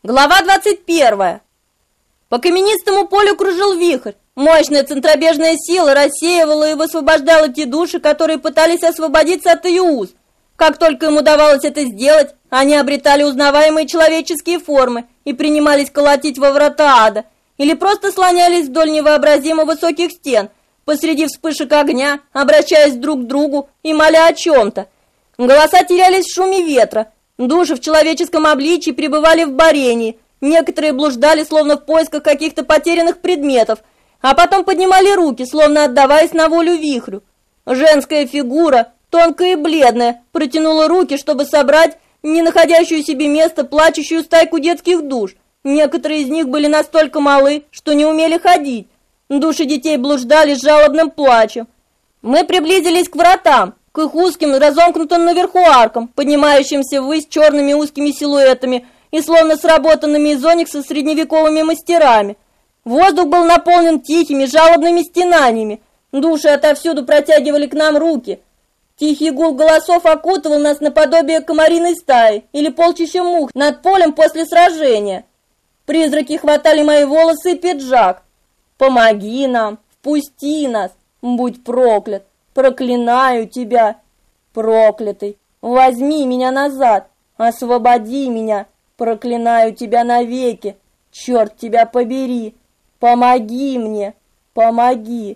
Глава 21. По каменистому полю кружил вихрь. Мощная центробежная сила рассеивала и высвобождала те души, которые пытались освободиться от ее уз. Как только им удавалось это сделать, они обретали узнаваемые человеческие формы и принимались колотить во врата ада, или просто слонялись вдоль невообразимо высоких стен, посреди вспышек огня, обращаясь друг к другу и моля о чем-то. Голоса терялись в шуме ветра. Души в человеческом обличии пребывали в борении, некоторые блуждали, словно в поисках каких-то потерянных предметов, а потом поднимали руки, словно отдаваясь на волю вихрю. Женская фигура, тонкая и бледная, протянула руки, чтобы собрать не находящую себе места плачущую стайку детских душ. Некоторые из них были настолько малы, что не умели ходить. Души детей блуждали с жалобным плачем. Мы приблизились к вратам, к их узким, разомкнутым наверху аркам, поднимающимся ввысь черными узкими силуэтами и словно сработанными из оникса средневековыми мастерами. Воздух был наполнен тихими, жалобными стенаниями. Души отовсюду протягивали к нам руки. Тихий гул голосов окутывал нас наподобие комариной стаи или полчища мух над полем после сражения. Призраки хватали мои волосы и пиджак. «Помоги нам, впусти нас, будь проклят! Проклинаю тебя, проклятый! Возьми меня назад, освободи меня, проклинаю тебя навеки! Черт тебя побери! Помоги мне, помоги!»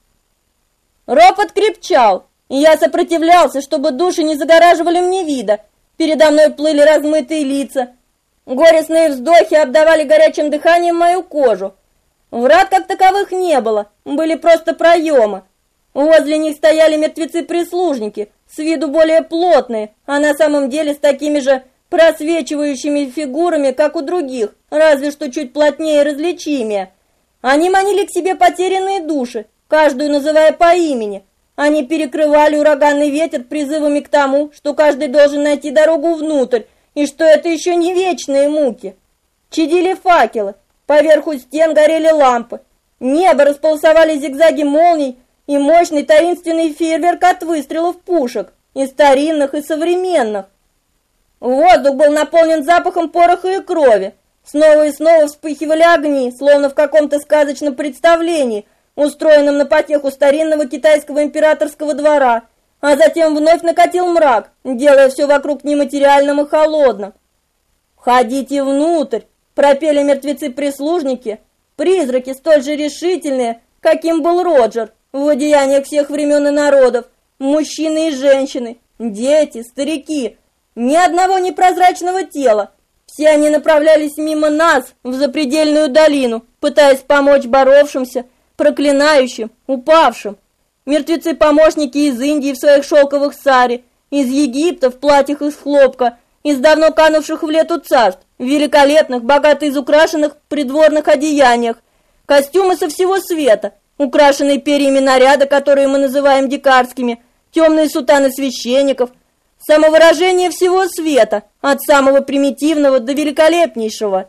Ропот крепчал, и я сопротивлялся, чтобы души не загораживали мне вида. Передо мной плыли размытые лица. Горестные вздохи обдавали горячим дыханием мою кожу. Врат как таковых не было, были просто проемы. Возле них стояли мертвецы-прислужники, с виду более плотные, а на самом деле с такими же просвечивающими фигурами, как у других, разве что чуть плотнее и различимее. Они манили к себе потерянные души, каждую называя по имени. Они перекрывали ураганный ветер призывами к тому, что каждый должен найти дорогу внутрь, и что это еще не вечные муки. Чадили факелы, поверху стен горели лампы, небо располосовали зигзаги молний, и мощный таинственный фейерверк от выстрелов пушек, и старинных, и современных. Воздух был наполнен запахом пороха и крови. Снова и снова вспыхивали огни, словно в каком-то сказочном представлении, устроенном на потеху старинного китайского императорского двора, а затем вновь накатил мрак, делая все вокруг нематериальным и холодным. «Входите внутрь!» — пропели мертвецы-прислужники, призраки столь же решительные, каким был Роджер, в одеяниях всех времен и народов, мужчины и женщины, дети, старики, ни одного непрозрачного тела. Все они направлялись мимо нас в запредельную долину, пытаясь помочь боровшимся, проклинающим, упавшим. Мертвецы-помощники из Индии в своих шелковых сари, из Египта в платьях из хлопка, из давно канувших в лету царств, великолепных, богато изукрашенных придворных одеяниях, костюмы со всего света, украшенные перьями наряда, которые мы называем дикарскими, темные сутаны священников, самовыражение всего света, от самого примитивного до великолепнейшего.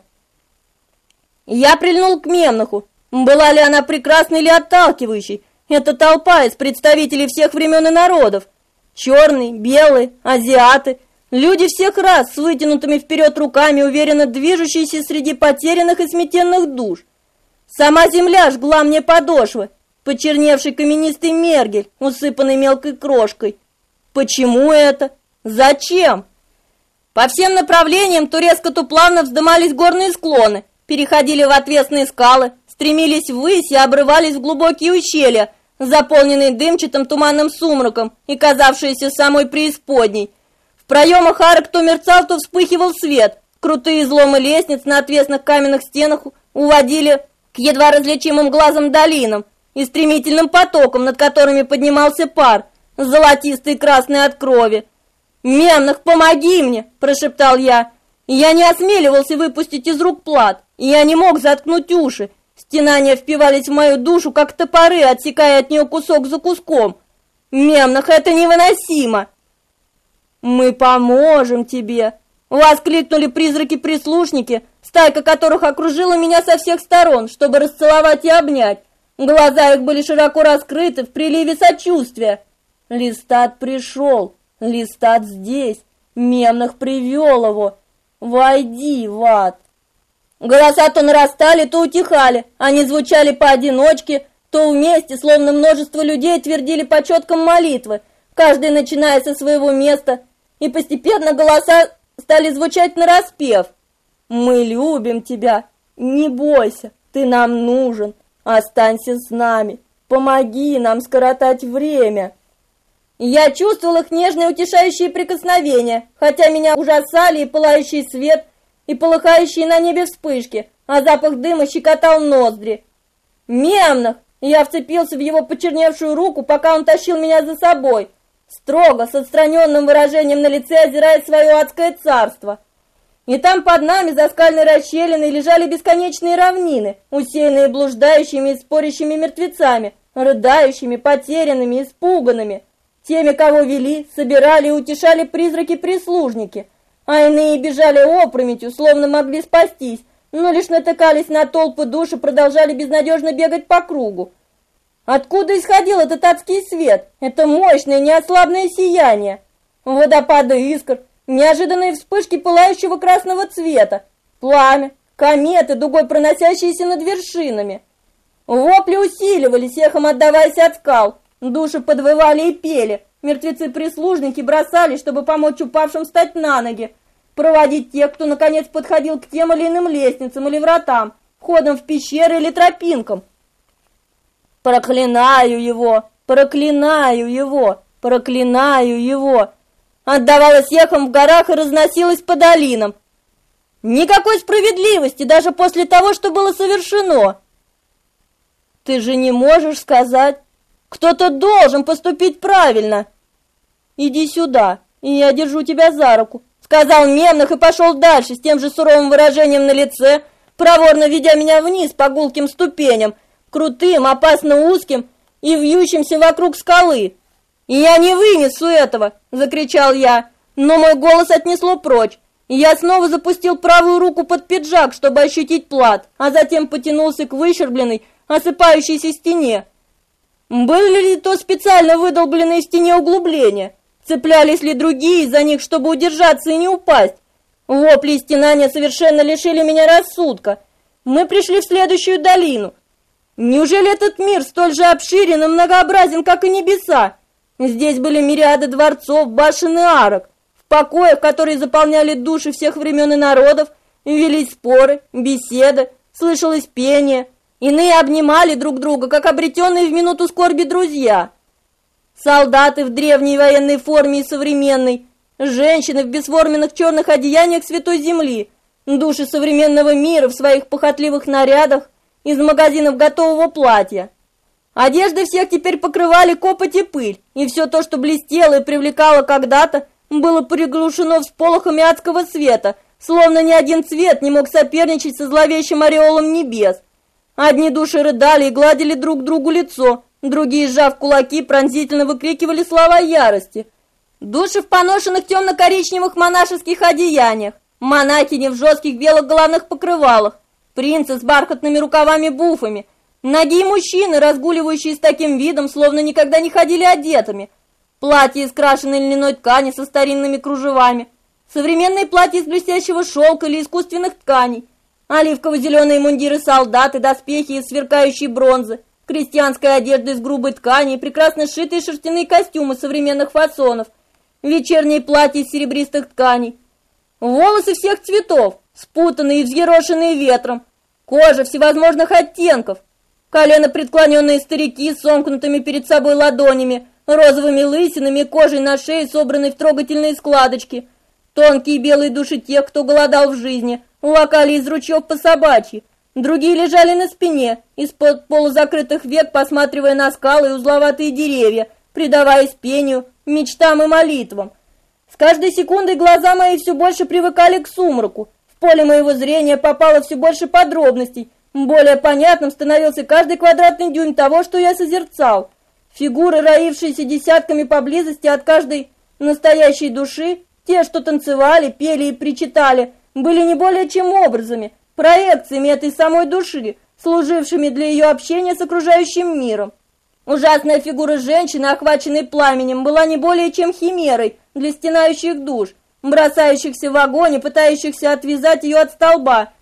Я прильнул к Мемнаху. Была ли она прекрасной или отталкивающей? Это толпа из представителей всех времен и народов. Черные, белые, азиаты, люди всех рас с вытянутыми вперед руками, уверенно движущиеся среди потерянных и сметенных душ. Сама земля жгла мне подошвы, почерневший каменистый мергель, усыпанный мелкой крошкой. Почему это? Зачем? По всем направлениям то резко, то плавно вздымались горные склоны, переходили в отвесные скалы, стремились ввысь и обрывались в глубокие ущелья, заполненные дымчатым туманным сумраком и казавшиеся самой преисподней. В проемах арок то мерцал, то вспыхивал свет. Крутые изломы лестниц на отвесных каменных стенах уводили к едва различимым глазом долинам и стремительным потокам, над которыми поднимался пар, золотистый и красный от крови. «Мемнах, помоги мне!» – прошептал я. Я не осмеливался выпустить из рук плат, и я не мог заткнуть уши. Стенания впивались в мою душу, как топоры, отсекая от нее кусок за куском. «Мемнах, это невыносимо!» «Мы поможем тебе!» — воскликнули призраки-прислушники, стайка которых окружила меня со всех сторон, чтобы расцеловать и обнять. Глаза их были широко раскрыты в приливе сочувствия. «Листат пришел! Листат здесь! Мемнах привел его! Войди в ад!» Голоса то нарастали, то утихали, они звучали поодиночке, то вместе, словно множество людей твердили по четкам молитвы, каждый начиная со своего места, и постепенно голоса стали звучать нараспев. «Мы любим тебя, не бойся, ты нам нужен, останься с нами, помоги нам скоротать время». Я чувствовал их нежные утешающие прикосновения, хотя меня ужасали и пылающий свет, и полыхающие на небе вспышки, а запах дыма щекотал ноздри. «Мемнах!» Я вцепился в его почерневшую руку, пока он тащил меня за собой, строго, с отстраненным выражением на лице, озирая свое адское царство. И там под нами, за скальной расщелиной, лежали бесконечные равнины, усеянные блуждающими и спорящими мертвецами, рыдающими, потерянными, испуганными, теми, кого вели, собирали и утешали призраки-прислужники, а иные бежали опрометью, словно могли спастись, но лишь натыкались на толпы душ и продолжали безнадежно бегать по кругу. Откуда исходил этот адский свет, это мощное неослабное сияние? Водопады искр, неожиданные вспышки пылающего красного цвета, пламя, кометы, дугой проносящиеся над вершинами. Вопли усиливались, эхом отдаваясь от скал, души подвывали и пели, мертвецы-прислужники бросались, чтобы помочь упавшим встать на ноги, проводить тех, кто наконец подходил к тем или иным лестницам или вратам, входам в пещеры или тропинкам. «Проклинаю его! Проклинаю его! Проклинаю его!» Отдавалось эхом в горах и разносилось по долинам. Никакой справедливости даже после того, что было совершено. Ты же не можешь сказать, кто-то должен поступить правильно. Иди сюда, и я держу тебя за руку, сказал Мемнах и пошел дальше с тем же суровым выражением на лице, проворно ведя меня вниз по гулким ступеням, крутым, опасно узким и вьющимся вокруг скалы. «Я не вынесу этого!» – закричал я, но мой голос отнесло прочь. Я снова запустил правую руку под пиджак, чтобы ощутить плат, а затем потянулся к выщербленной, осыпающейся стене. Были ли то специально выдолбленные в стене углубления? Цеплялись ли другие за них, чтобы удержаться и не упасть? Вопли и стенания совершенно лишили меня рассудка. Мы пришли в следующую долину. Неужели этот мир столь же обширен и многообразен, как и небеса? Здесь были мириады дворцов, башен и арок. В покоях, которые заполняли души всех времен и народов, велись споры, беседы, слышалось пение. Иные обнимали друг друга, как обретенные в минуту скорби друзья. Солдаты в древней военной форме и современной, женщины в бесформенных черных одеяниях Святой Земли, души современного мира в своих похотливых нарядах из магазинов готового платья. Одежды всех теперь покрывали копоть и пыль, и все то, что блестело и привлекало когда-то, было приглушено всполохами адского света, словно ни один цвет не мог соперничать со зловещим ореолом небес. Одни души рыдали и гладили друг другу лицо, другие, сжав кулаки, пронзительно выкрикивали слова ярости. Души в поношенных темно-коричневых монашеских одеяниях, монахини в жестких белых головных покрывалах, принцы с бархатными рукавами-буфами, ноги мужчины, разгуливающие с таким видом, словно никогда не ходили одетыми, платья из крашеной льняной ткани со старинными кружевами, современные платья из блестящего шелка или искусственных тканей, оливково-зеленые мундиры солдат и доспехи из сверкающей бронзы, крестьянская одежда из грубой ткани и прекрасно сшитые шерстяные костюмы современных фасонов, вечерние платья из серебристых тканей, волосы всех цветов, спутанные и взъерошенные ветром, кожа всевозможных оттенков, колено преклоненные старики с сомкнутыми перед собой ладонями, розовыми лысинами и кожей на шее, собранной в трогательные складочки, тонкие белые души тех, кто голодал в жизни, лакали из ручьев по собачьи, другие лежали на спине, из-под полузакрытых век посматривая на скалы и узловатые деревья, предаваясь пению, мечтам и молитвам. С каждой секундой глаза мои все больше привыкали к сумраку, в поле моего зрения попало все больше подробностей, более понятным становился каждый квадратный дюйм того, что я созерцал. Фигуры, роившиеся десятками поблизости от каждой настоящей души, те, что танцевали, пели и причитали, были не более чем образами, проекциями этой самой души, служившими для ее общения с окружающим миром. Ужасная фигура женщины, охваченной пламенем, была не более чем химерой для стенающих душ, бросающихся в огонь и пытающихся отвязать ее от столба,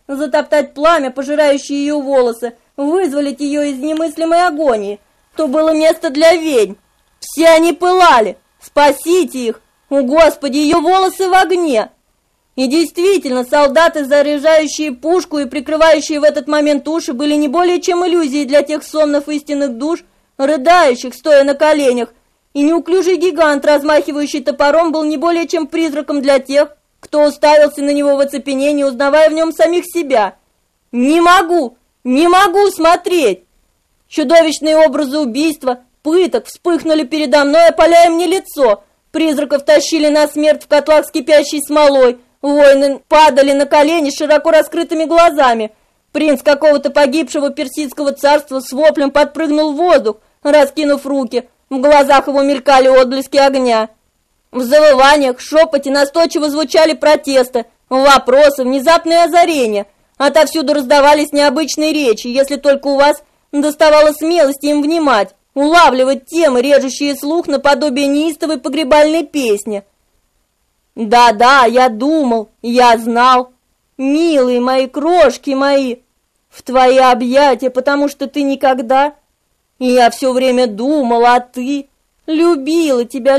затоптать пламя, пожирающее ее волосы, вызволить ее из немыслимой агонии. То было место для ведьм. Все они пылали. Спасите их! О, Господи, ее волосы в огне! И действительно, солдаты, заряжающие пушку и прикрывающие в этот момент уши, были не более чем иллюзией для тех сонных истинных душ, рыдающих, стоя на коленях, и неуклюжий гигант, размахивающий топором, был не более чем призраком для тех, кто уставился на него в оцепенении, узнавая в нем самих себя. Не могу смотреть! Чудовищные образы убийства, пыток вспыхнули передо мной, опаляя мне лицо. Призраков тащили на смерть в котлах с кипящей смолой. Воины падали на колени с широко раскрытыми глазами. Принц какого-то погибшего персидского царства с воплем подпрыгнул в воздух, раскинув руки. В глазах его мелькали отблески огня. В завываниях, шепоте настойчиво звучали протесты, вопросы, внезапные озарения. Отовсюду раздавались необычные речи, если только у вас доставало смелости им внимать, улавливать темы, режущие слух наподобие неистовой погребальной песни. Да, я думал, я знал. Милые мои, крошки мои, в твои объятия, потому что ты никогда... И я все время думала, а ты... Любила тебя,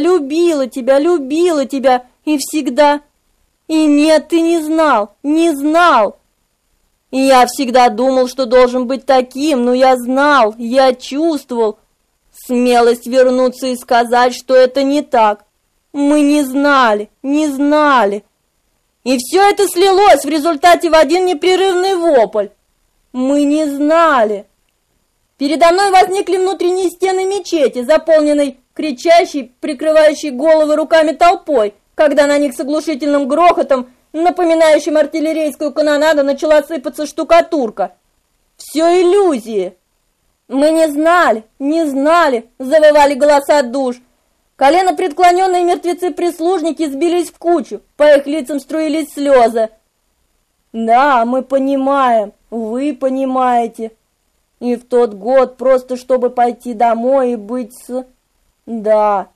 и всегда... И нет, ты не знал. И я всегда думал, что должен быть таким, но я знал, я чувствовал. Смелость вернуться и сказать, что это не так. Мы не знали. И все это слилось в результате в один непрерывный вопль. Мы не знали. Передо мной возникли внутренние стены мечети, заполненной кричащей, прикрывающей головы руками толпой, когда на них с оглушительным грохотом, напоминающим артиллерийскую канонаду, начала сыпаться штукатурка. Все иллюзии. Мы не знали, завывали голоса душ. Коленопреклоненные мертвецы-прислужники сбились в кучу, по их лицам струились слезы. Да, мы понимаем, вы понимаете. И в тот год, просто чтобы пойти домой и быть с... Да.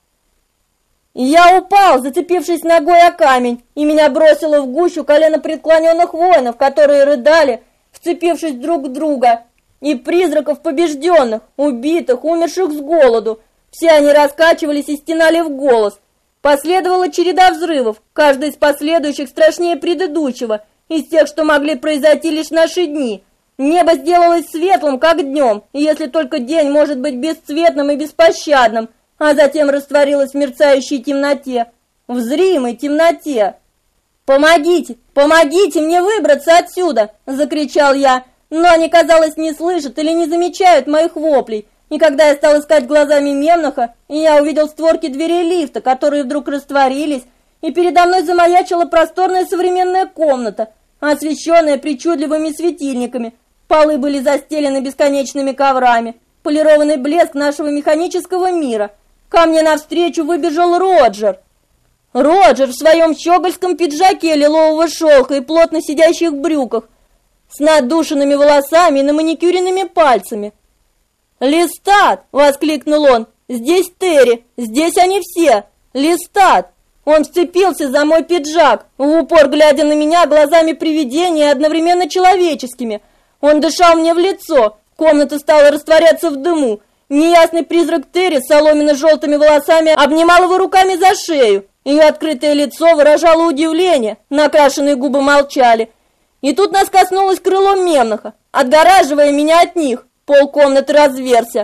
И я упал, зацепившись ногой о камень, и меня бросило в гущу коленопреклоненных воинов, которые рыдали, вцепившись друг в друга, и призраков побежденных, убитых, умерших с голоду. Все они раскачивались и стенали в голос. Последовала череда взрывов, каждый из последующих страшнее предыдущего, из тех, что могли произойти лишь в наши дни. Небо сделалось светлым, как днем, если только день может быть бесцветным и беспощадным, а затем растворилось в мерцающей темноте, в зримой темноте. «Помогите! Помогите мне выбраться отсюда!» – закричал я, но они, казалось, не слышат или не замечают моих воплей. И когда я стал искать глазами Мемноха, я увидел створки дверей лифта, которые вдруг растворились, и передо мной замаячила просторная современная комната, освещенная причудливыми светильниками. Полы были застелены бесконечными коврами, полированный блеск нашего механического мира. Ко мне навстречу выбежал Роджер. Роджер в своем щегольском пиджаке лилового шелка и плотно сидящих брюках, с надушенными волосами и наманикюренными пальцами. «Листат!» — воскликнул он. «Здесь Терри! Здесь они все! Листат!» Он вцепился за мой пиджак, в упор глядя на меня глазами привидения и одновременно человеческими. Он дышал мне в лицо, комната стала растворяться в дыму. Неясный призрак Терри с соломенно-желтыми волосами обнимал его руками за шею. Ее открытое лицо выражало удивление, накрашенные губы молчали. И тут нас коснулось крыло Мемноха, отгораживая меня от них. Полкомнаты разверся.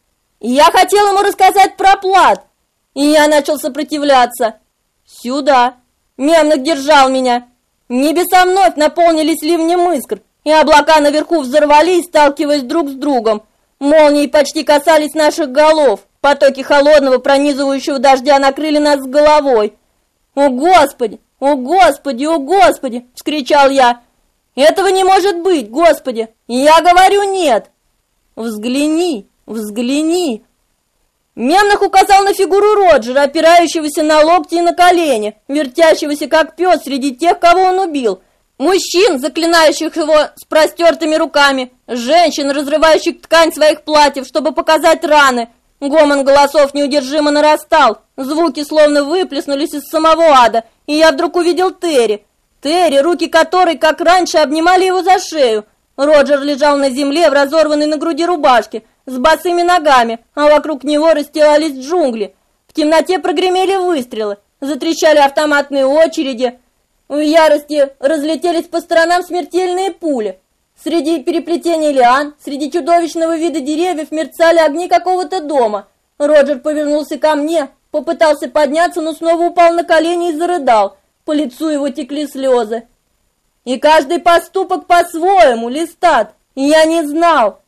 Я хотел ему рассказать про плат, и я начал сопротивляться. Сюда. Мемнох держал меня. Небеса вновь наполнились ливнем искр, и облака наверху взорвались, сталкиваясь друг с другом. Молнии почти касались наших голов. Потоки холодного, пронизывающего дождя накрыли нас с головой. «О, Господи! О, Господи! О, Господи!» — вскричал я. «Этого не может быть, Господи! Я говорю нет!» «Взгляни! Взгляни!» Мемнох указал на фигуру Роджера, опирающегося на локти и на колени, вертящегося как пес среди тех, кого он убил. Мужчин, заклинающих его с простертыми руками, женщин, разрывающих ткань своих платьев, чтобы показать раны. Гомон голосов неудержимо нарастал, звуки словно выплеснулись из самого ада, и я вдруг увидел Терри. Терри, руки которой, как раньше, обнимали его за шею. Роджер лежал на земле в разорванной на груди рубашке, с босыми ногами, а вокруг него расстилались джунгли. В темноте прогремели выстрелы, затрещали автоматные очереди. В ярости разлетелись по сторонам смертельные пули. Среди переплетения лиан, среди чудовищного вида деревьев мерцали огни какого-то дома. Роджер повернулся ко мне, попытался подняться, но снова упал на колени и зарыдал. По лицу его текли слезы. И каждый поступок по-своему, Листат. И я не знал.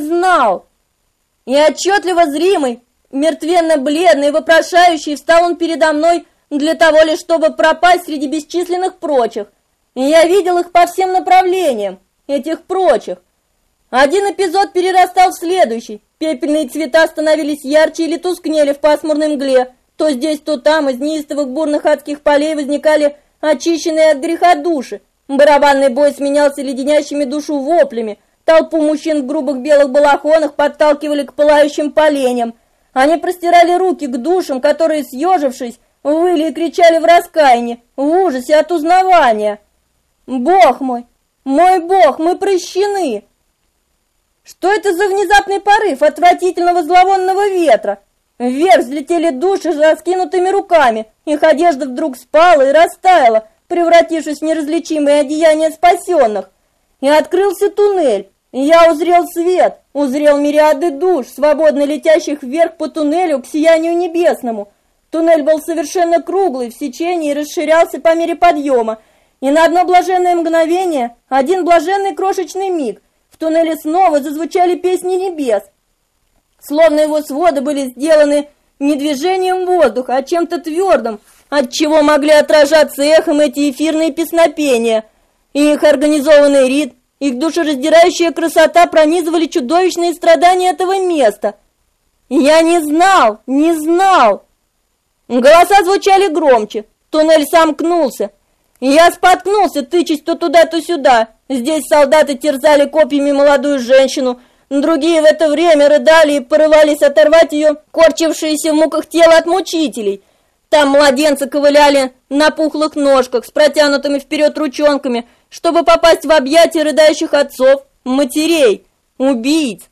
И отчетливо зримый, мертвенно-бледный, вопрошающий, встал он передо мной для того лишь, чтобы пропасть среди бесчисленных прочих. И я видел их по всем направлениям, этих прочих. Один эпизод перерастал в следующий. Пепельные цвета становились ярче или тускнели в пасмурной мгле. То здесь, то там из неистовых бурных адских полей возникали очищенные от греха души. Барабанный бой сменялся леденящими душу воплями. Толпу мужчин в грубых белых балахонах подталкивали к пылающим поленьям. Они простирали руки к душам, которые, съежившись, выли и кричали в раскаянии, в ужасе от узнавания. «Бог мой! Мой Бог! Мы прощены!» Что это за внезапный порыв отвратительного зловонного ветра? Вверх взлетели души с раскинутыми руками. Их одежда вдруг спала и растаяла, превратившись в неразличимые одеяния спасенных. И открылся туннель. И я узрел свет, узрел мириады душ, свободно летящих вверх по туннелю к сиянию небесному. Туннель был совершенно круглый в сечении и расширялся по мере подъема. И на одно блаженное мгновение, один блаженный крошечный миг, в туннеле снова зазвучали песни небес. Словно его своды были сделаны не движением воздуха, а чем-то твердым, от чего могли отражаться эхом эти эфирные песнопения. И их организованный ритм, их душераздирающая красота пронизывали чудовищные страдания этого места. И я не знал. Голоса звучали громче, туннель сомкнулся. И я споткнулся, тычась то туда, то сюда. Здесь солдаты терзали копьями молодую женщину, другие в это время рыдали и порывались оторвать ее, корчившиеся в муках тело от мучителей. Там младенцы ковыляли на пухлых ножках с протянутыми вперед ручонками, чтобы попасть в объятия рыдающих отцов, матерей, убийц.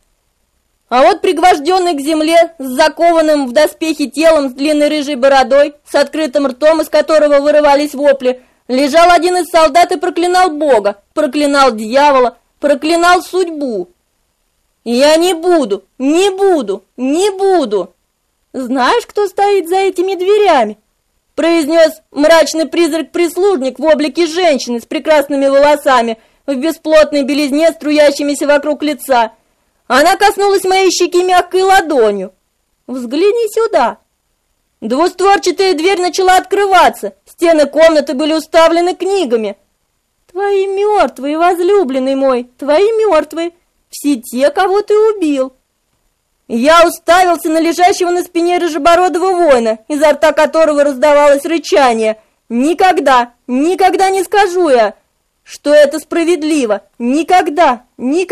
А вот пригвожденный к земле, с закованным в доспехи телом, с длинной рыжей бородой, с открытым ртом, из которого вырывались вопли, лежал один из солдат и проклинал Бога, проклинал дьявола, проклинал судьбу. И я не буду. «Знаешь, кто стоит за этими дверями?» произнес мрачный призрак-прислужник в облике женщины с прекрасными волосами, в бесплотной белизне, струящимися вокруг лица. Она коснулась моей щеки мягкой ладонью. «Взгляни сюда!» Двустворчатая дверь начала открываться, стены комнаты были уставлены книгами. «Твои мертвые, возлюбленный мой, твои мертвые, все те, кого ты убил!» Я уставился на лежащего на спине рыжебородого воина, изо рта которого раздавалось рычание. Никогда не скажу я, что это справедливо. Никогда.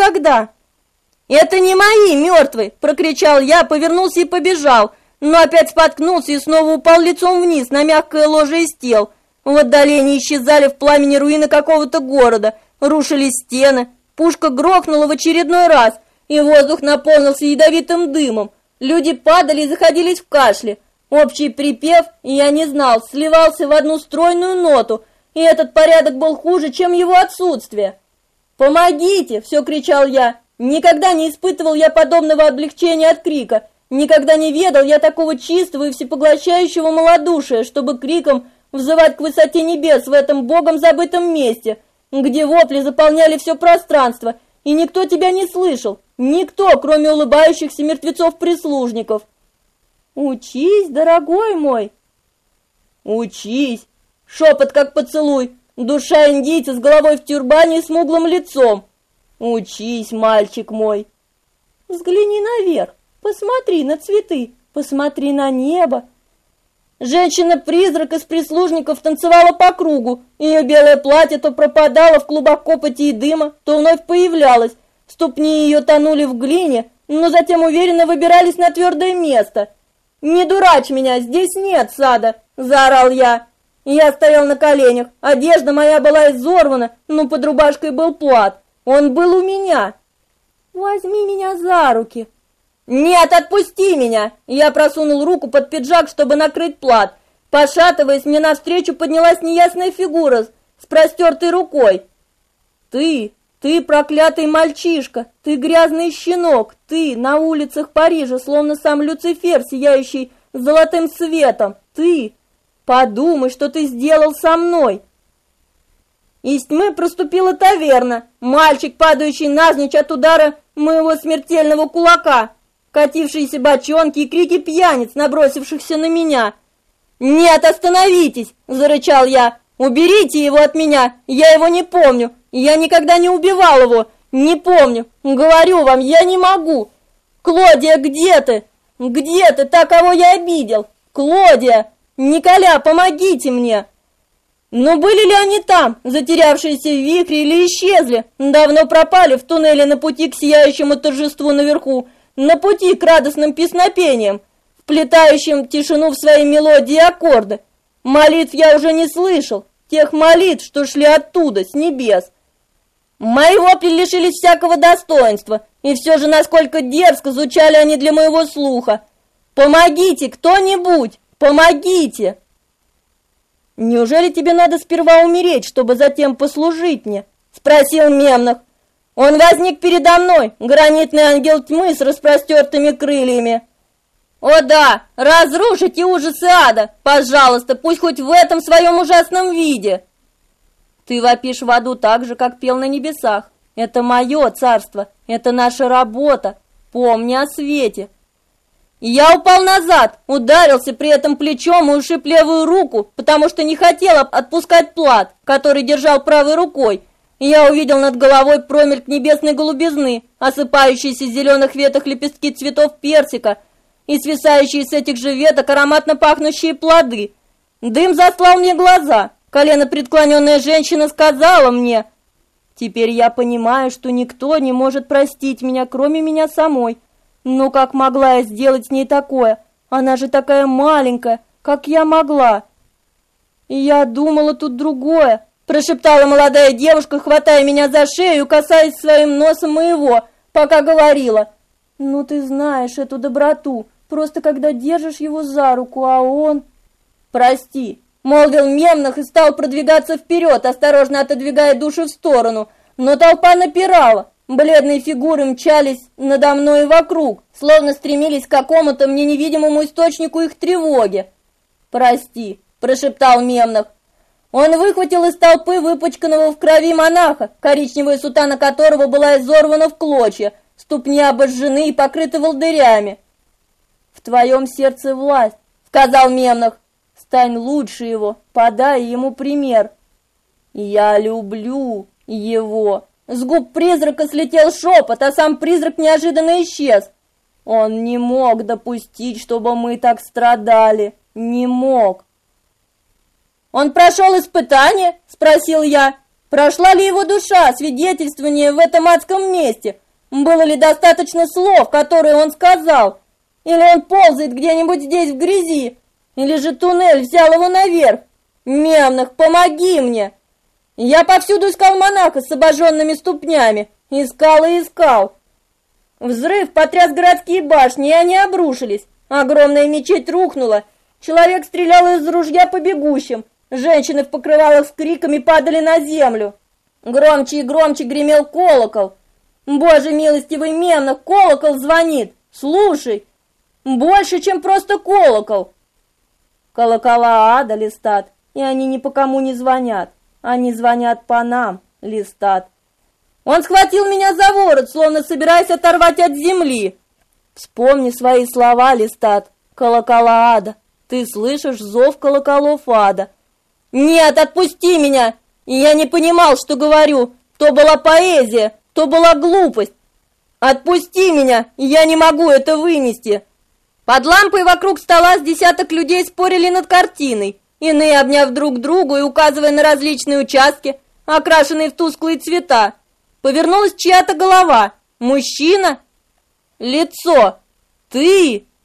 «Это не мои мертвые!» – прокричал я, повернулся и побежал, но опять споткнулся и снова упал лицом вниз на мягкое ложе из тел. В отдалении исчезали в пламени руины какого-то города, рушились стены, пушка грохнула в очередной раз – и воздух наполнился ядовитым дымом. Люди падали и заходились в кашле. Общий припев, и я не знал, сливался в одну стройную ноту, и этот порядок был хуже, чем его отсутствие. «Помогите!» – все кричал я. Никогда не испытывал я подобного облегчения от крика. Никогда не ведал я такого чистого и всепоглощающего малодушия, чтобы криком взывать к высоте небес в этом богом забытом месте, где вопли заполняли все пространство, и никто тебя не слышал. Никто, кроме улыбающихся мертвецов-прислужников. «Учись, дорогой мой!» «Учись!» Шепот, как поцелуй. Душа индийца с головой в тюрбане и смуглым лицом. «Учись, мальчик мой!» «Взгляни наверх, посмотри на цветы, посмотри на небо!» Женщина-призрак из прислужников танцевала по кругу. Ее белое платье то пропадало в клубах копоти и дыма, то вновь появлялось. Ступни ее тонули в глине, но затем уверенно выбирались на твердое место. «Не дурачь меня, здесь нет сада!» – заорал я. Я стоял на коленях, одежда моя была изорвана, но под рубашкой был плат. Он был у меня. Возьми меня за руки. Нет, отпусти меня. Я просунул руку под пиджак, чтобы накрыть плат. Пошатываясь, мне навстречу поднялась неясная фигура с простертой рукой. Ты проклятый мальчишка, ты грязный щенок, ты на улицах Парижа, словно сам Люцифер, сияющий золотым светом. Ты, подумай, что ты сделал со мной. Из тьмы проступила таверна, мальчик, падающий навзничь от удара моего смертельного кулака, катившиеся бочонки и крики пьяниц, набросившихся на меня. «Нет, остановитесь!» – зарычал я. «Уберите его от меня! Я его не помню! Я никогда не убивал его! Не помню! Говорю вам, я не могу! Клодия, где ты? Где ты, та, кого я обидел? Клодия! Николя, помогите мне!» Но были ли они там, затерявшиеся в вихре, или исчезли? Давно пропали в туннеле на пути к сияющему торжеству наверху, на пути к радостным песнопениям, вплетающим тишину в свои мелодии и аккорды. Молитв я уже не слышал, тех молитв, что шли оттуда, с небес. Мои вопли лишились всякого достоинства, и все же насколько дерзко звучали они для моего слуха. «Помогите, кто-нибудь! Помогите!» «Неужели тебе надо сперва умереть, чтобы затем послужить мне?» – спросил Мемнах. Он возник передо мной, гранитный ангел тьмы с распростертыми крыльями. «О да, разрушите ужасы ада, пожалуйста, пусть хоть в этом своем ужасном виде!» «Ты вопишь в аду так же, как пел на небесах. Это мое царство, это наша работа. Помни о свете». Я упал назад, ударился при этом плечом и ушиб левую руку, потому что не хотел отпускать плат, который держал правой рукой. Я увидел над головой промельк небесной голубизны, осыпающиеся с зеленых веток лепестки цветов персика и свисающие с этих же веток ароматно пахнущие плоды. Дым заслал мне глаза. Коленопреклоненная женщина сказала мне: «Теперь я понимаю, что никто не может простить меня, кроме меня самой. Но как могла я сделать с ней такое? Она же такая маленькая, как я могла?» «И я думала тут другое», – прошептала молодая девушка, хватая меня за шею и касаясь своим носом моего, пока говорила: «Ну ты знаешь эту доброту, просто когда держишь его за руку, а он...» «Прости», – молвил Мемнах и стал продвигаться вперед, осторожно отодвигая душу в сторону, но толпа напирала. Бледные фигуры мчались надо мной и вокруг, словно стремились к какому-то мне невидимому источнику их тревоги. «Прости», – прошептал Мемнах. Он выхватил из толпы выпачканного в крови монаха, коричневая сутана которого была изорвана в клочья, ступни обожжены и покрыты волдырями. «В твоем сердце власть», – сказал Мемнах. «Стань лучше его, подай ему пример». «Я люблю его». С губ призрака слетел шепот, а сам призрак неожиданно исчез. Он не мог допустить, чтобы мы так страдали. Не мог. «Он прошел испытание?» – спросил я. «Прошла ли его душа свидетельствование в этом адском месте? Было ли достаточно слов, которые он сказал? Или он ползает где-нибудь здесь в грязи? Или же туннель взял его наверх? Мемнах, помоги мне!» Я повсюду искал монаха с обожженными ступнями. Искал и искал. Взрыв потряс городские башни, и они обрушились. Огромная мечеть рухнула. Человек стрелял из ружья по бегущим. Женщины в покрывалах с криками падали на землю. Громче и громче гремел колокол. Боже милостивый Мемнах, колокол звонит. Слушай, больше, чем просто колокол. Колокола ада, Листат, и они ни по кому не звонят. Они звонят по нам, Листат. Он схватил меня за ворот, словно собираясь оторвать от земли. Вспомни свои слова, Листат. Колокола ада. Ты слышишь зов колоколов ада. Нет, отпусти меня. И я не понимал, что говорю. То была поэзия, то была глупость. Отпусти меня, я не могу это вынести. Под лампой вокруг стола с десяток людей спорили над картиной. Иные, обняв друг друга и указывая на различные участки, окрашенные в тусклые цвета. Повернулась чья-то голова. Мужчина? Лицо. Ты?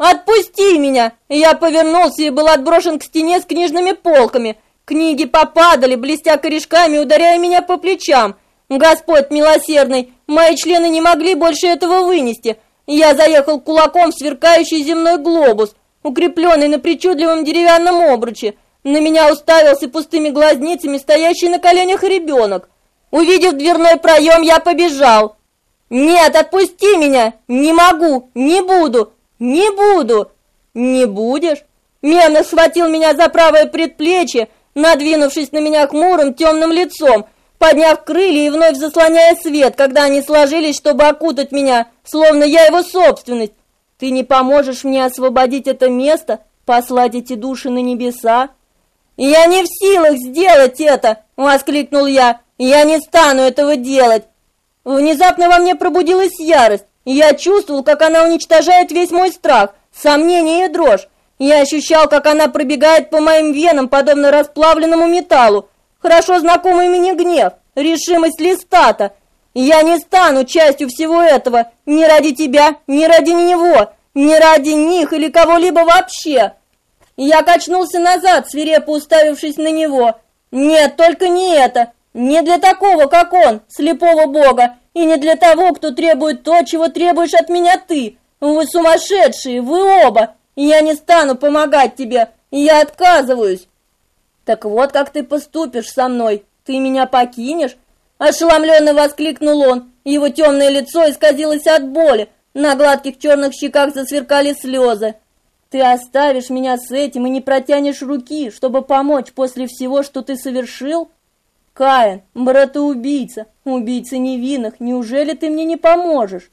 Отпусти меня!» Я повернулся и был отброшен к стене с книжными полками. Книги попадали, блестя корешками, ударяя меня по плечам. Господь милосердный, мои члены не могли больше этого вынести. Я заехал кулаком в сверкающий земной глобус, укрепленный на причудливом деревянном обруче. На меня уставился пустыми глазницами стоящий на коленях ребенок. Увидев дверной проем, я побежал. «Нет, отпусти меня! Не могу! Не буду! Не буду!» «Не будешь?» Мемнах схватил меня за правое предплечье, надвинувшись на меня хмурым темным лицом, подняв крылья и вновь заслоняя свет, когда они сложились, чтобы окутать меня, словно я его собственность. «Ты не поможешь мне освободить это место, послать эти души на небеса?» «Я не в силах сделать это!» — воскликнул я. «Я не стану этого делать!» Внезапно во мне пробудилась ярость. Я чувствовал, как она уничтожает весь мой страх, сомнение и дрожь. Я ощущал, как она пробегает по моим венам, подобно расплавленному металлу. Хорошо знакомый мне гнев, решимость Листата. Я не стану частью всего этого, ни ради тебя, ни ради него, ни ради них или кого-либо вообще. Я качнулся назад, свирепо уставившись на него. Нет, только не это. Не для такого, как он, слепого бога, и не для того, кто требует то, чего требуешь от меня ты. Вы сумасшедшие, вы оба. Я не стану помогать тебе, я отказываюсь. Так вот, как ты поступишь со мной, ты меня покинешь? Ошеломленно воскликнул он, его темное лицо исказилось от боли, на гладких черных щеках засверкали слезы. Ты оставишь меня с этим и не протянешь руки, чтобы помочь после всего, что ты совершил? Каин, братоубийца, убийца невинных, неужели ты мне не поможешь?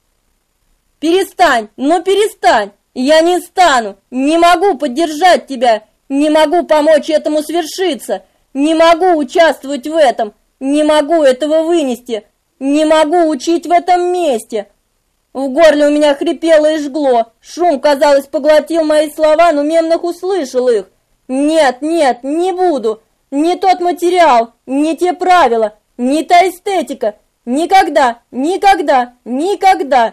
Перестань, ну перестань! Я не стану, не могу поддержать тебя, не могу помочь этому свершиться, не могу участвовать в этом, не могу этого вынести, не могу учить в этом месте. В горле у меня хрипело и жгло, шум, казалось, поглотил мои слова, но Мемнах услышал их. Нет, нет, не буду, не тот материал, не те правила, не та эстетика, никогда, никогда, никогда.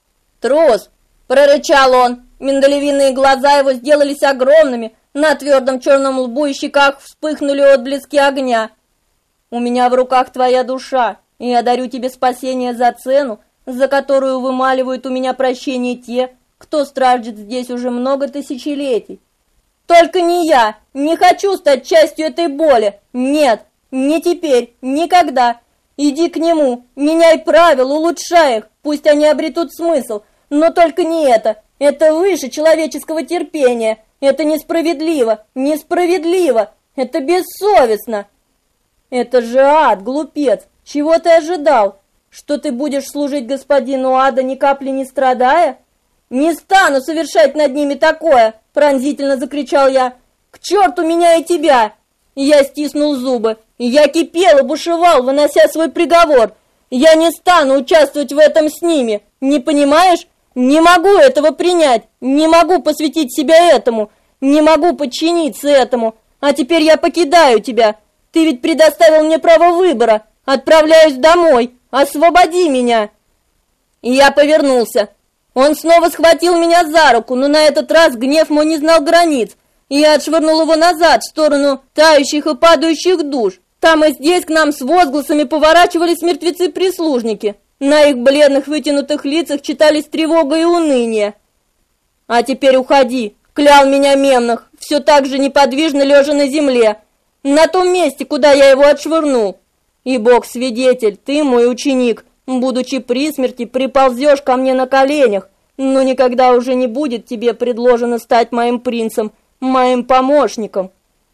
Трус! Прорычал он. Миндалевидные глаза его сделались огромными, на твердом черном лбу и щеках вспыхнули отблески огня. «У меня в руках твоя душа, и я дарю тебе спасение за цену, за которую вымаливают у меня прощение те, кто страждет здесь уже много тысячелетий. Только не я, не хочу стать частью этой боли, нет, не теперь, никогда. Иди к нему, меняй правила, улучшай их, пусть они обретут смысл». Но только не это выше человеческого терпения, это несправедливо, несправедливо, это бессовестно. Это же ад, глупец, чего ты ожидал? Что ты будешь служить господину ада, ни капли не страдая? Не стану совершать над ними такое, пронзительно закричал я. К черту меня и тебя! Я стиснул зубы, я кипел и бушевал, вынося свой приговор. Я не стану участвовать в этом с ними, не понимаешь? Не могу этого принять, не могу посвятить себя этому, не могу подчиниться этому. А теперь я покидаю тебя. Ты ведь предоставил мне право выбора. Отправляюсь домой. Освободи меня. И я повернулся. Он снова схватил меня за руку, но на этот раз гнев мой не знал границ. И я отшвырнул его назад, в сторону тающих и падающих душ. Там и здесь к нам с возгласами поворачивались мертвецы-прислужники. На их бледных вытянутых лицах читались тревога и уныние. «А теперь уходи», — клял меня Мемнах, все так же неподвижно лежа на земле, на том месте, куда я его отшвырнул. «И Бог свидетель, ты, мой ученик, будучи при смерти, приползешь ко мне на коленях, но никогда уже не будет тебе предложено стать моим принцем, моим помощником».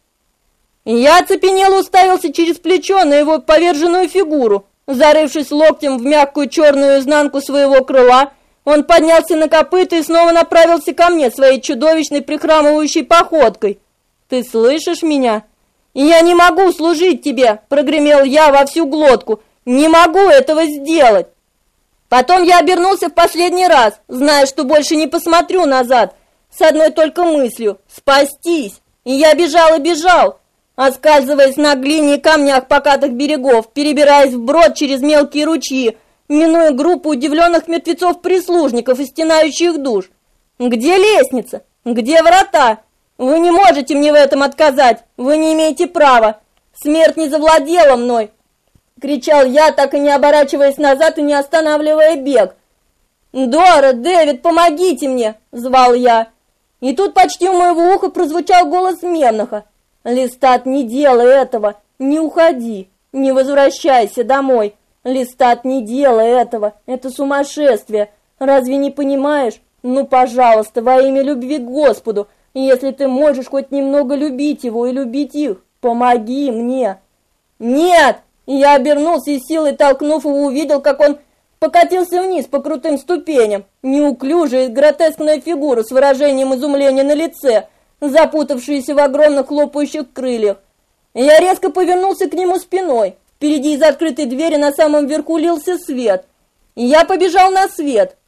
Я оцепенело уставился через плечо на его поверженную фигуру. Зарывшись локтем в мягкую черную изнанку своего крыла, он поднялся на копыта и снова направился ко мне своей чудовищной прихрамывающей походкой. «Ты слышишь меня? Я не могу служить тебе!» – прогремел я во всю глотку. «Не могу этого сделать!» Потом я обернулся в последний раз, зная, что больше не посмотрю назад, с одной только мыслью – спастись. И я бежал и бежал, оскальзываясь на глине и камнях покатых берегов, перебираясь вброд через мелкие ручьи, минуя группу удивленных мертвецов-прислужников и стенающих душ. Где лестница? Где врата? Вы не можете мне в этом отказать, вы не имеете права. Смерть не завладела мной!» Кричал я, так и не оборачиваясь назад и не останавливая бег. «Дора, Дэвид, помогите мне!» – звал я. И тут почти у моего уха прозвучал голос Мемноха. «Листат, не делай этого, не уходи, не возвращайся домой. Листат, не делай этого, это сумасшествие. Разве не понимаешь? Ну, пожалуйста, во имя любви к Господу, если ты можешь хоть немного любить его и любить их, помоги мне!» «Нет!» Я обернулся и силой толкнув его, увидел, как он покатился вниз по крутым ступеням. Неуклюжая и гротескная фигура с выражением изумления на лице, запутавшаяся в огромных хлопающих крыльях. Я резко повернулся к нему спиной. Впереди из открытой двери на самом верху лился свет. Я побежал на свет.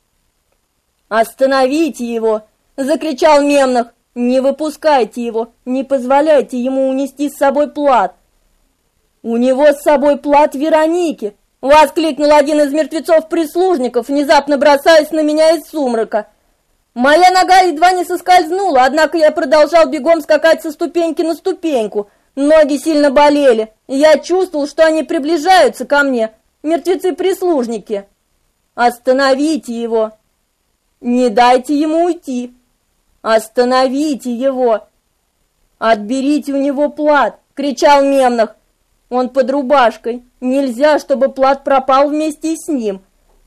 «Остановите его!» – закричал Мемнох. «Не выпускайте его, не позволяйте ему унести с собой плат». «У него с собой плат Вероники!» — воскликнул один из мертвецов-прислужников, внезапно бросаясь на меня из сумрака. Моя нога едва не соскользнула, однако я продолжал бегом скакать со ступеньки на ступеньку. Ноги сильно болели, и я чувствовал, что они приближаются ко мне, мертвецы-прислужники. «Остановите его! Не дайте ему уйти! Остановите его! Отберите у него плат!» — кричал Мемнох. «Он под рубашкой. Нельзя, чтобы плат пропал вместе с ним».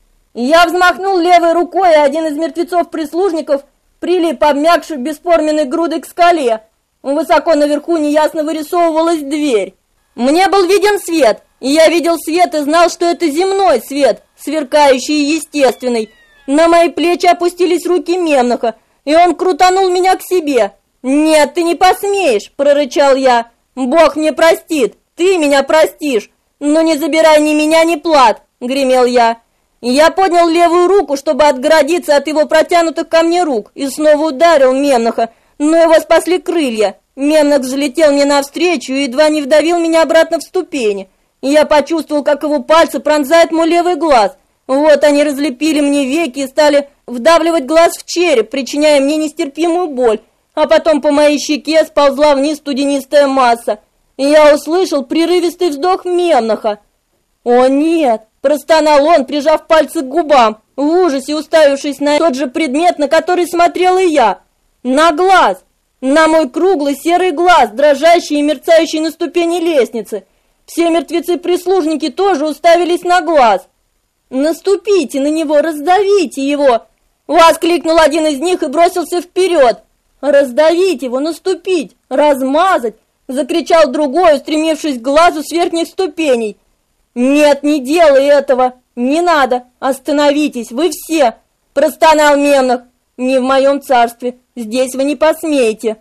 Я взмахнул левой рукой, и один из мертвецов-прислужников прилип обмякшей бесформенной грудой к скале. Высоко наверху неясно вырисовывалась дверь. Мне был виден свет, и я видел свет и знал, что это земной свет, сверкающий и естественный. На мои плечи опустились руки Мемноха, и он крутанул меня к себе. «Нет, ты не посмеешь!» – прорычал я. «Бог мне простит! Ты меня простишь, но не забирай ни меня, ни плат!» — гремел я. Я поднял левую руку, чтобы отгородиться от его протянутых ко мне рук, и снова ударил Мемноха, но его спасли крылья. Мемнох взлетел мне навстречу и едва не вдавил меня обратно в ступени. Я почувствовал, как его пальцы пронзают мой левый глаз. Вот они разлепили мне веки и стали вдавливать глаз в череп, причиняя мне нестерпимую боль, а потом по моей щеке сползла вниз студенистая масса. И я услышал прерывистый вздох Мемноха. «О нет!» – простонал он, прижав пальцы к губам, в ужасе уставившись на тот же предмет, на который смотрел и я. На глаз! На мой круглый серый глаз, дрожащий и мерцающий на ступени лестницы. Все мертвецы-прислужники тоже уставились на глаз. «Наступите на него, раздавите его!» – воскликнул один из них и бросился вперед. «Раздавить его, наступить, размазать!» — закричал другой, устремившись к глазу с верхних ступеней. «Нет, не делай этого! Не надо! Остановитесь, вы все!» — простонал Мемнох. «Не в моем царстве, здесь вы не посмеете!»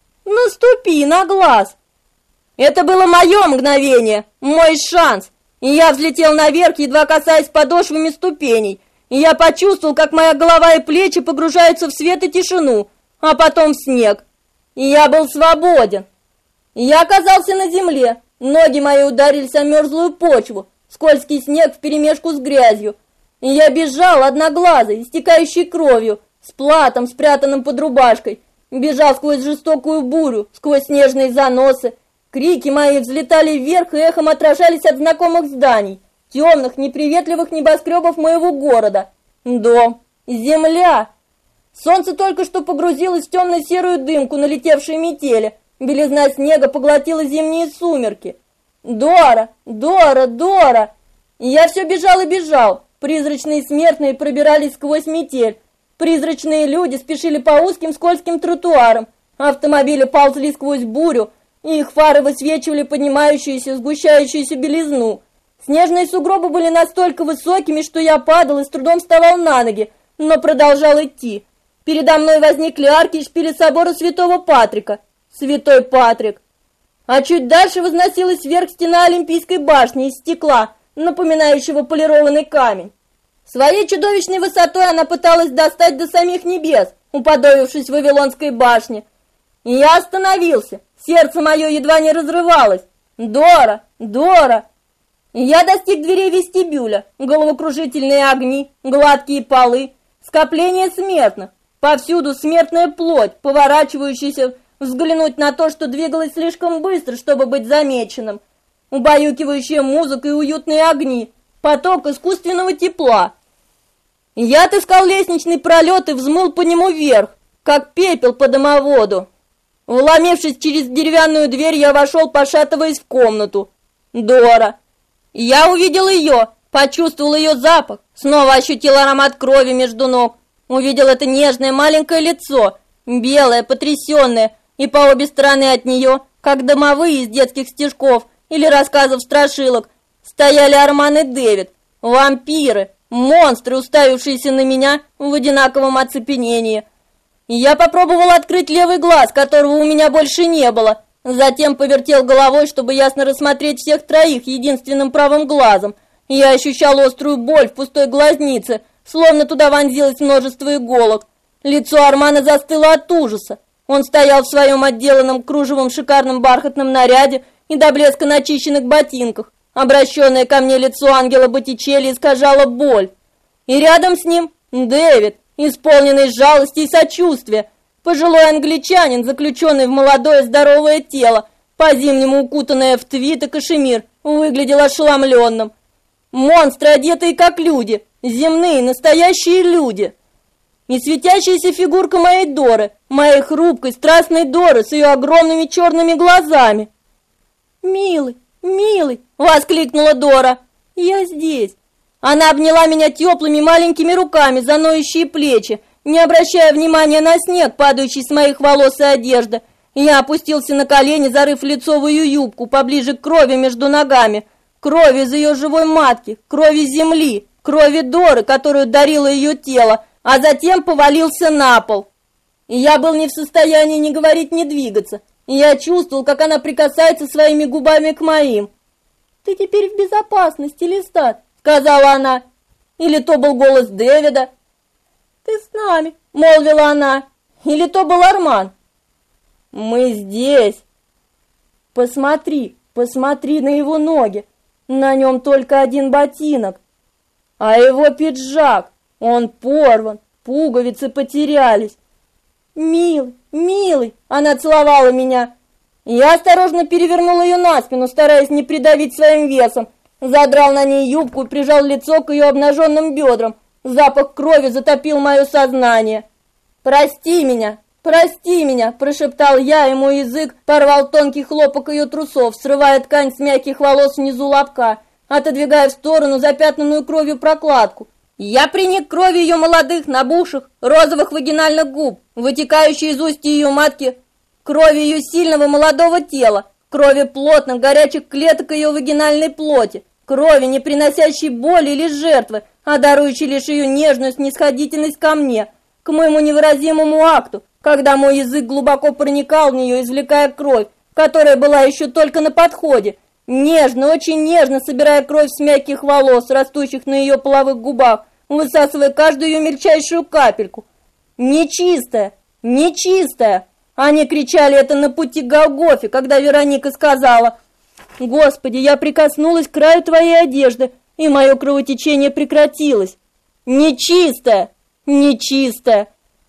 «Наступи на глаз!» Это было мое мгновение, мой шанс, и я взлетел наверх, едва касаясь подошвами ступеней, и я почувствовал, как моя голова и плечи погружаются в свет и тишину, а потом в снег, и я был свободен. Я оказался на земле, ноги мои ударились о мерзлую почву, скользкий снег вперемешку с грязью. И я бежал одноглазый, истекающий кровью, с платом, спрятанным под рубашкой. Бежал сквозь жестокую бурю, сквозь снежные заносы. Крики мои взлетали вверх и эхом отражались от знакомых зданий, темных, неприветливых небоскребов моего города. Дом, земля. Солнце только что погрузилось в темно-серую дымку налетевшей метели. Белизна снега поглотила зимние сумерки. «Дора! Дора! Дора!» И я все бежал и бежал. Призрачные смертные пробирались сквозь метель. Призрачные люди спешили по узким скользким тротуарам. Автомобили ползли сквозь бурю, и их фары высвечивали поднимающуюся, сгущающуюся белизну. Снежные сугробы были настолько высокими, что я падал и с трудом вставал на ноги, но продолжал идти. Передо мной возникли арки и шпили собора Святого Патрика. Святой Патрик. А чуть дальше возносилась вверх стена Олимпийской башни из стекла, напоминающего полированный камень. Своей чудовищной высотой она пыталась достать до самих небес, уподобившись Вавилонской башне. И я остановился, сердце мое едва не разрывалось. «Дора! Дора!» И я достиг дверей вестибюля, головокружительные огни, гладкие полы, скопление смертных. Повсюду смертная плоть, поворачивающаяся взглянуть на то, что двигалось слишком быстро, чтобы быть замеченным. Убаюкивающая музыка и уютные огни, поток искусственного тепла. Я отыскал лестничный пролет и взмыл по нему вверх, как пепел по дымоводу. Вломившись через деревянную дверь, я вошел, пошатываясь в комнату. Дора. Я увидел ее, почувствовал ее запах, снова ощутил аромат крови между ног, увидел это нежное маленькое лицо, белое, потрясенное, и по обе стороны от нее, как домовые из детских стишков или рассказов страшилок, стояли Арман и Дэвид, вампиры, монстры, уставившиеся на меня в одинаковом оцепенении. Я попробовал открыть левый глаз, которого у меня больше не было, затем повертел головой, чтобы ясно рассмотреть всех троих единственным правым глазом. Я ощущал острую боль в пустой глазнице, словно туда вонзилось множество иголок. Лицо Армана застыло от ужаса. Он стоял в своем отделанном кружевом шикарном бархатном наряде и до блеска начищенных ботинках. Обращенное ко мне лицо ангела Боттичелли искажало боль. И рядом с ним Дэвид, исполненный жалости и сочувствия, пожилой англичанин, заключенный в молодое здоровое тело, по-зимнему укутанное в твид и кашемир, выглядел ошеломленным. Монстры, одетые как люди, земные, настоящие люди. И светящаяся фигурка моей Доры, моей хрупкой, страстной Доры с ее огромными черными глазами. «Милый, милый!» — воскликнула Дора. «Я здесь!» Она обняла меня теплыми маленькими руками за ноющие плечи, не обращая внимания на снег, падающий с моих волос и одежды. Я опустился на колени, зарыв лицо в ее юбку, поближе к крови между ногами. Крови из ее живой матки, крови земли, крови Доры, которую дарило ее тело, а затем повалился на пол. И я был не в состоянии ни говорить, ни двигаться. И я чувствовал, как она прикасается своими губами к моим. «Ты теперь в безопасности, Листат», — сказала она. Или то был голос Дэвида. «Ты с нами», — молвила она. Или то был Арман. «Мы здесь». Посмотри, посмотри на его ноги. На нем только один ботинок. А его пиджак, он порван, пуговицы потерялись. «Милый, милый!» — она целовала меня. Я осторожно перевернул ее на спину, стараясь не придавить своим весом. Задрал на ней юбку и прижал лицо к ее обнаженным бедрам. Запах крови затопил мое сознание. «Прости меня, – прошептал я, и мой язык порвал тонкий хлопок ее трусов, срывая ткань с мягких волос внизу лобка, отодвигая в сторону запятнанную кровью прокладку. Я приник к крови ее молодых, набухших, розовых вагинальных губ, вытекающей из устья ее матки, крови ее сильного молодого тела, крови плотных, горячих клеток ее вагинальной плоти, крови, не приносящей боли или жертвы, а дарующей лишь ее нежную снисходительность ко мне, к моему невыразимому акту, когда мой язык глубоко проникал в нее, извлекая кровь, которая была еще только на подходе, нежно, очень нежно собирая кровь с мягких волос, растущих на ее половых губах, высасывая каждую ее мельчайшую капельку. «Нечистая! Нечистая!» Они кричали это на пути к Голгофе, когда Вероника сказала: «Господи, я прикоснулась к краю твоей одежды, и мое кровотечение прекратилось. Нечистая! Нечистая!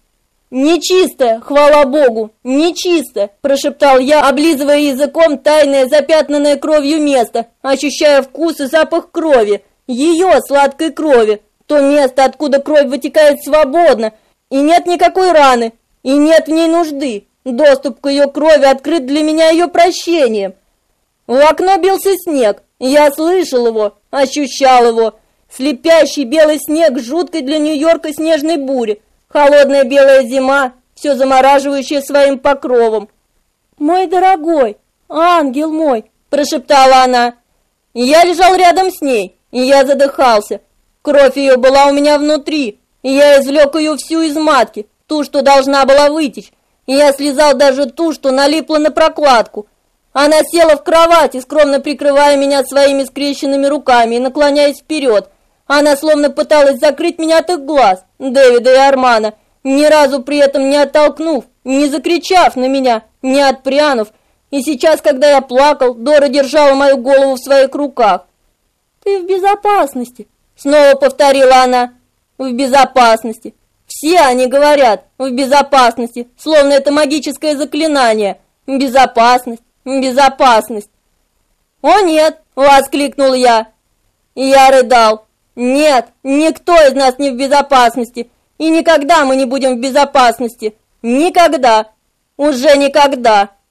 «Нечистая, хвала Богу, нечистая!» – прошептал я, облизывая языком тайное, запятнанное кровью место, ощущая вкус и запах крови, ее сладкой крови, то место, откуда кровь вытекает свободно, и нет никакой раны, и нет в ней нужды. Доступ к ее крови открыт для меня ее прощением. В окно бился снег, я слышал его, ощущал его. Слепящий белый снег жуткой для Нью-Йорка снежной бури. Холодная белая зима, все замораживающая своим покровом. «Мой дорогой, ангел мой!» – прошептала она. Я лежал рядом с ней, и я задыхался. Кровь ее была у меня внутри, и я извлек ее всю из матки, ту, что должна была вытечь. И я слезал даже ту, что налипла на прокладку. Она села в кровати, скромно прикрывая меня своими скрещенными руками и наклоняясь вперед. Она словно пыталась закрыть меня от их глаз, Дэвида и Армана, ни разу при этом не оттолкнув, не закричав на меня, не отпрянув. И сейчас, когда я плакал, Дора держала мою голову в своих руках. «Ты в безопасности», — снова повторила она. «В безопасности. Все они говорят в безопасности, словно это магическое заклинание. Безопасность, безопасность. «О нет!» — воскликнул я. И я рыдал. «Нет, никто из нас не в безопасности, и никогда мы не будем в безопасности. Никогда, уже никогда!»